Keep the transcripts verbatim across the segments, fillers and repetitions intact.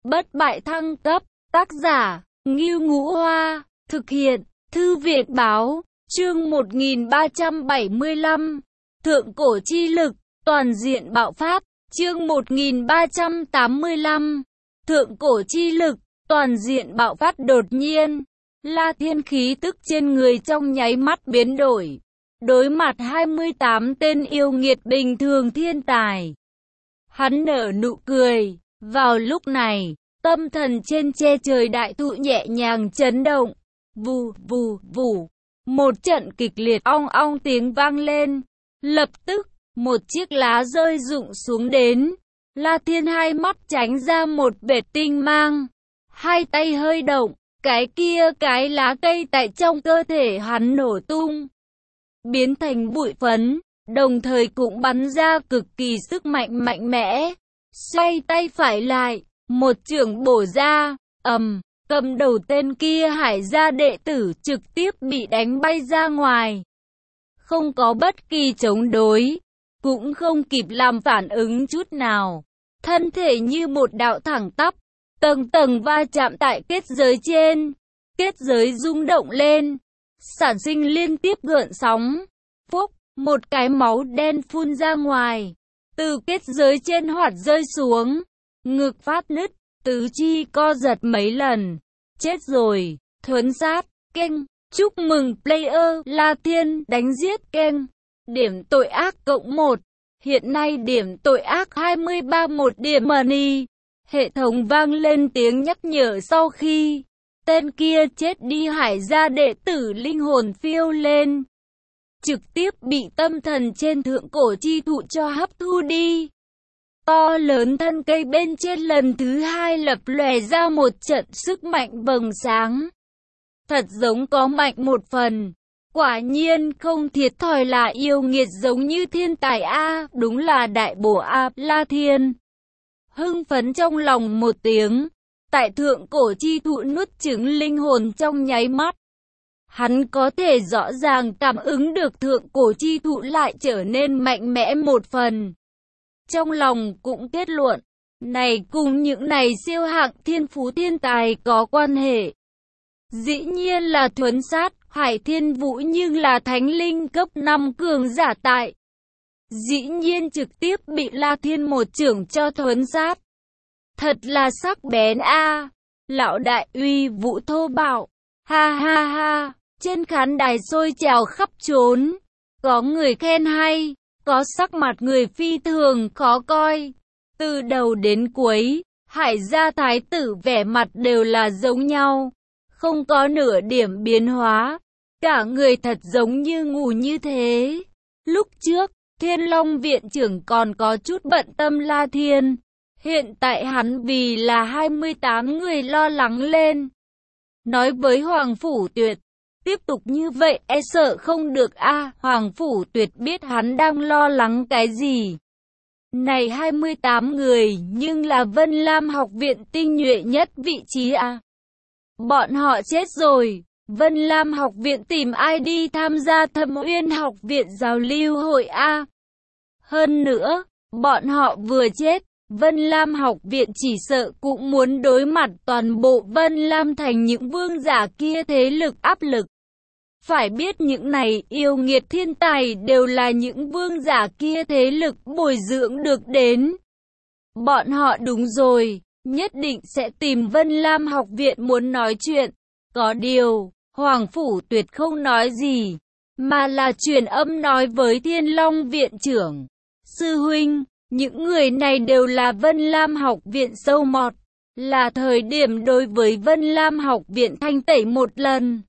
Bất bại thăng cấp, tác giả, Ngưu Ngũ Hoa, thực hiện, Thư viện báo, chương một nghìn ba trăm bảy mươi lăm, Thượng cổ chi lực, toàn diện bạo phát, chương một nghìn ba trăm tám mươi lăm, Thượng cổ chi lực, toàn diện bạo phát đột nhiên. La Thiên khí tức trên người trong nháy mắt biến đổi. Đối mặt hai mươi tám tên yêu nghiệt bình thường thiên tài, hắn nở nụ cười. Vào lúc này, tâm thần trên che trời đại thụ nhẹ nhàng chấn động. Vù vù vù, một trận kịch liệt ong ong tiếng vang lên. Lập tức, một chiếc lá rơi rụng xuống đến. La Thiên hai mắt tránh ra một vệt tinh mang, hai tay hơi động, cái kia cái lá cây tại trong cơ thể hắn nổ tung, biến thành bụi phấn, đồng thời cũng bắn ra cực kỳ sức mạnh mạnh mẽ. Xoay tay phải lại, một chưởng bổ ra, ầm, cầm đầu tên kia Hải gia đệ tử trực tiếp bị đánh bay ra ngoài. Không có bất kỳ chống đối, cũng không kịp làm phản ứng chút nào. Thân thể như một đạo thẳng tắp, tầng tầng va chạm tại kết giới trên. Kết giới rung động lên, sản sinh liên tiếp gợn sóng. Phúc, một cái máu đen phun ra ngoài, từ kết giới trên hoạt rơi xuống. Ngực phát nứt, tứ chi co giật mấy lần. Chết rồi, thuấn sát, keng. Chúc mừng player La Thiên đánh giết keng. Điểm tội ác cộng một. Hiện nay điểm tội ác hai mươi ba một điểm money. Hệ thống vang lên tiếng nhắc nhở sau khi tên kia chết đi. Hải gia đệ tử linh hồn phiêu lên, trực tiếp bị tâm thần trên thượng cổ chi thụ cho hấp thu đi. To lớn thân cây bên trên lần thứ hai lập lòe ra một trận sức mạnh vầng sáng. Thật giống có mạnh một phần. Quả nhiên không thiệt thòi là yêu nghiệt giống như thiên tài A, đúng là đại bổ A. La Thiên hưng phấn trong lòng một tiếng. Tại thượng cổ chi thụ nuốt trứng linh hồn trong nháy mắt, hắn có thể rõ ràng cảm ứng được thượng cổ chi thụ lại trở nên mạnh mẽ một phần. Trong lòng cũng kết luận, này cùng những này siêu hạng thiên phú thiên tài có quan hệ. Dĩ nhiên là thuấn sát. Hải Thiên Vũ nhưng là thánh linh cấp năm cường giả tại. Dĩ nhiên trực tiếp bị La Thiên một chưởng cho thuấn sát. Thật là sắc bén a. Lão đại uy vũ thô bạo. Ha ha ha. Trên khán đài sôi trào khắp trốn. Có người khen hay, có sắc mặt người phi thường khó coi. Từ đầu đến cuối, Hải gia thái tử vẻ mặt đều là giống nhau, không có nửa điểm biến hóa. Cả người thật giống như ngủ như thế. Lúc trước, Thiên Long viện trưởng còn có chút bận tâm La Thiên. Hiện tại hắn vì là hai mươi tám người lo lắng lên. Nói với Hoàng Phủ Tuyệt, tiếp tục như vậy e sợ không được a. Hoàng Phủ Tuyệt biết hắn đang lo lắng cái gì. Này hai mươi tám người nhưng là Vân Lam học viện tinh nhuệ nhất vị trí a. Bọn họ chết rồi. Vân Lam học viện tìm ai đi tham gia Thâm Uyên học viện giao lưu hội a. Hơn nữa, bọn họ vừa chết, Vân Lam học viện chỉ sợ cũng muốn đối mặt toàn bộ Vân Lam thành những vương giả kia thế lực áp lực. Phải biết những này yêu nghiệt thiên tài đều là những vương giả kia thế lực bồi dưỡng được đến. Bọn họ đúng rồi, nhất định sẽ tìm Vân Lam học viện muốn nói chuyện. Có điều, Hoàng Phủ Tuyệt không nói gì, mà là truyền âm nói với Thiên Long viện trưởng. Sư huynh, những người này đều là Vân Lam học viện sâu mọt, là thời điểm đối với Vân Lam học viện thanh tẩy một lần.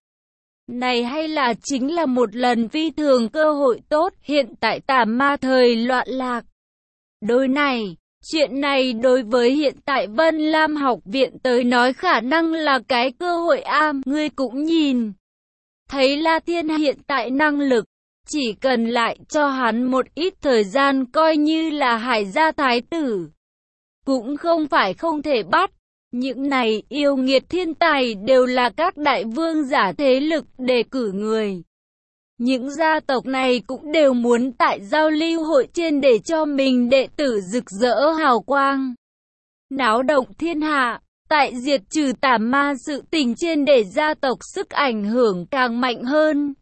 Này hay là chính là một lần phi thường cơ hội tốt. Hiện tại tà ma thời loạn lạc. Đối này, chuyện này đối với hiện tại Vân Lam học viện tới nói khả năng là cái cơ hội a. Ngươi cũng nhìn thấy La Thiên hiện tại năng lực, chỉ cần lại cho hắn một ít thời gian coi như là Hải gia thái tử, cũng không phải không thể bắt. Những này yêu nghiệt thiên tài đều là các đại vương giả thế lực đề cử người. Những gia tộc này cũng đều muốn tại giao lưu hội trên để cho mình đệ tử rực rỡ hào quang, náo động thiên hạ. tại diệt trừ tà ma sự tình trên để gia tộc sức ảnh hưởng càng mạnh hơn.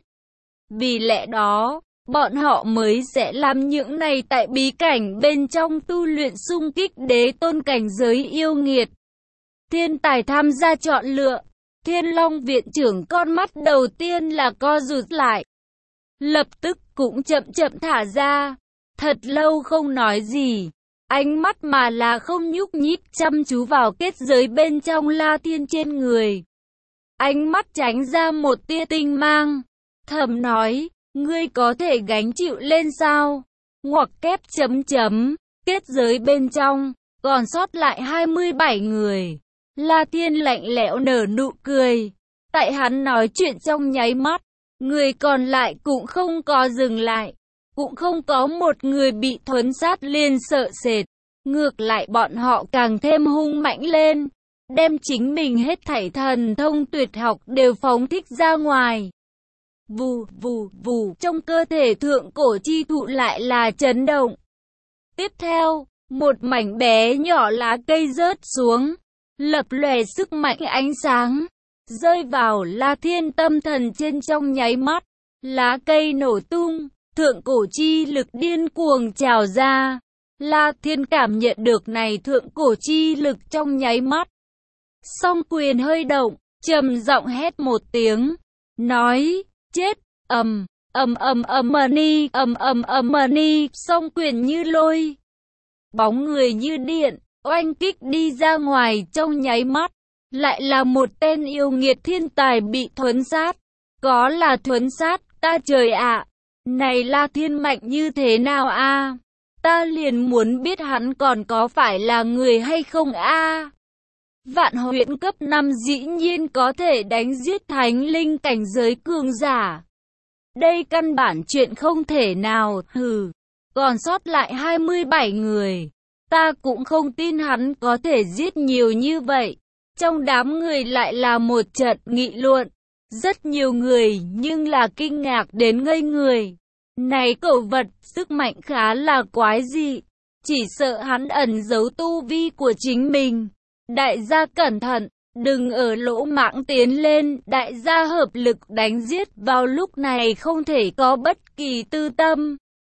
Vì lẽ đó, bọn họ mới sẽ làm những này tại bí cảnh bên trong tu luyện xung kích đế tôn cảnh giới yêu nghiệt. Thiên tài tham gia chọn lựa, Thiên Long viện trưởng con mắt đầu tiên là co rụt lại. Lập tức cũng chậm chậm thả ra, thật lâu không nói gì. Ánh mắt mà là không nhúc nhích chăm chú vào kết giới bên trong La Thiên trên người. Ánh mắt tránh ra một tia tinh mang, thầm nói, ngươi có thể gánh chịu lên sao? Ngoặc kép chấm chấm, kết giới bên trong, còn sót lại hai mươi bảy người. La Thiên lạnh lẽo nở nụ cười. Tại hắn nói chuyện trong nháy mắt, người còn lại cũng không có dừng lại. Cũng không có một người bị thuấn sát liền sợ sệt. Ngược lại bọn họ càng thêm hung mãnh lên. Đem chính mình hết thảy thần thông tuyệt học đều phóng thích ra ngoài. Vù vù vù, trong cơ thể thượng cổ chi thụ lại là chấn động. Tiếp theo, một mảnh bé nhỏ lá cây rớt xuống, lập lòe sức mạnh ánh sáng, rơi vào La Thiên tâm thần trên trong nháy mắt. Lá cây nổ tung, thượng cổ chi lực điên cuồng trào ra. La Thiên cảm nhận được này thượng cổ chi lực trong nháy mắt. Song quyền hơi động, trầm giọng hét một tiếng, nói, chết, ầm, ầm ầm ầm ni, ầm ầm ầm ni, song quyền như lôi. Bóng người như điện, oanh kích đi ra ngoài trong nháy mắt. Lại là một tên yêu nghiệt thiên tài bị thuấn sát. Có là thuấn sát, ta trời ạ. Này La Thiên mạnh như thế nào a? Ta liền muốn biết hắn còn có phải là người hay không a? Vạn huyễn cấp năm dĩ nhiên có thể đánh giết thánh linh cảnh giới cường giả. Đây căn bản chuyện không thể nào, hừ. Còn sót lại hai mươi bảy người. Ta cũng không tin hắn có thể giết nhiều như vậy. Trong đám người lại là một trận nghị luận. Rất nhiều người nhưng là kinh ngạc đến ngây người. Này cẩu vật, sức mạnh khá là quái dị. Chỉ sợ hắn ẩn giấu tu vi của chính mình. Đại gia cẩn thận, đừng ở lỗ mãng tiến lên. Đại gia hợp lực đánh giết vào lúc này không thể có bất kỳ tư tâm.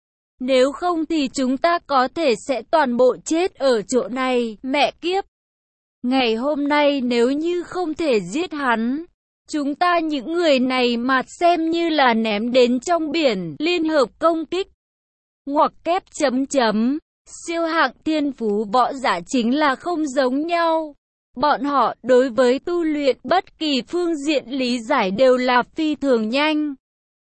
Nếu không thì chúng ta có thể sẽ toàn bộ chết ở chỗ này, mẹ kiếp. Ngày hôm nay nếu như không thể giết hắn, chúng ta những người này mà xem như là ném đến trong biển, liên hợp công kích. Ngoặc kép chấm chấm, siêu hạng thiên phú võ giả chính là không giống nhau. Bọn họ đối với tu luyện bất kỳ phương diện lý giải đều là phi thường nhanh.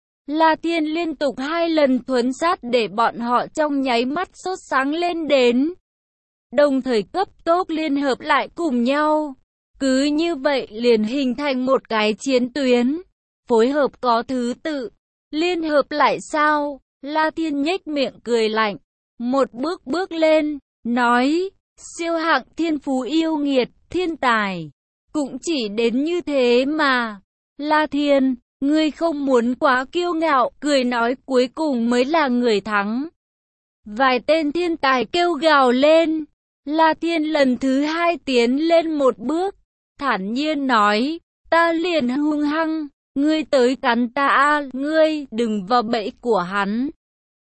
La Thiên liên tục hai lần thuấn sát để bọn họ trong nháy mắt sốt sáng lên đến. Đồng thời cấp tốc liên hợp lại cùng nhau. Cứ như vậy liền hình thành một cái chiến tuyến. Phối hợp có thứ tự. Liên hợp lại sao? La Thiên nhếch miệng cười lạnh. Một bước bước lên, nói, siêu hạng thiên phú yêu nghiệt, thiên tài. Cũng chỉ đến như thế mà. La Thiên, ngươi không muốn quá kiêu ngạo, cười nói cuối cùng mới là người thắng. Vài tên thiên tài kêu gào lên. La Thiên lần thứ hai tiến lên một bước, thản nhiên nói, ta liền hung hăng, ngươi tới cắn ta a, ngươi đừng vào bẫy của hắn.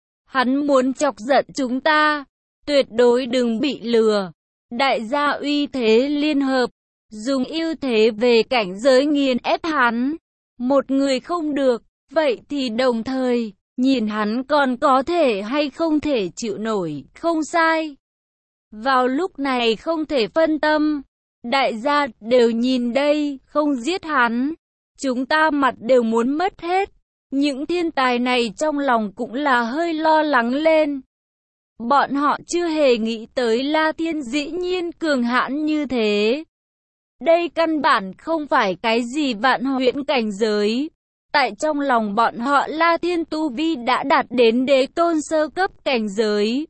Hắn muốn chọc giận chúng ta, tuyệt đối đừng bị lừa. Đại gia uy thế liên hợp, dùng ưu thế về cảnh giới nghiền ép hắn. Một người không được, vậy thì đồng thời, nhìn hắn còn có thể hay không thể chịu nổi, không sai. Vào lúc này không thể phân tâm, đại gia đều nhìn đây, không giết hắn, chúng ta mặt đều muốn mất hết. Những thiên tài này trong lòng cũng là hơi lo lắng lên. Bọn họ chưa hề nghĩ tới La Thiên dĩ nhiên cường hãn như thế. Đây căn bản không phải cái gì vạn huyễn cảnh giới. Tại trong lòng bọn họ La Thiên tu vi đã đạt đến đế tôn sơ cấp cảnh giới.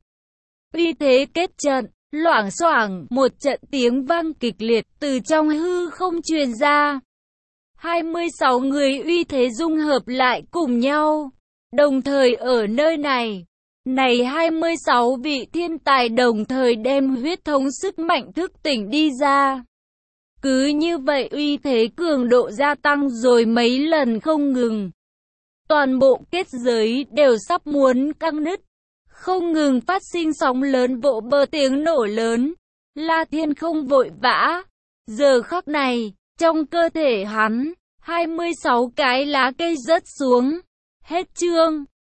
Uy thế kết trận, loảng xoảng, một trận tiếng vang kịch liệt từ trong hư không truyền ra. hai mươi sáu người uy thế dung hợp lại cùng nhau, đồng thời ở nơi này. Này hai mươi sáu vị thiên tài đồng thời đem huyết thống sức mạnh thức tỉnh đi ra. Cứ như vậy uy thế cường độ gia tăng rồi mấy lần không ngừng. Toàn bộ kết giới đều sắp muốn căng nứt. Không ngừng phát sinh sóng lớn vỗ bờ tiếng nổ lớn. La Thiên không vội vã. Giờ khắc này, trong cơ thể hắn, hai mươi sáu cái lá cây rớt xuống. Hết chương.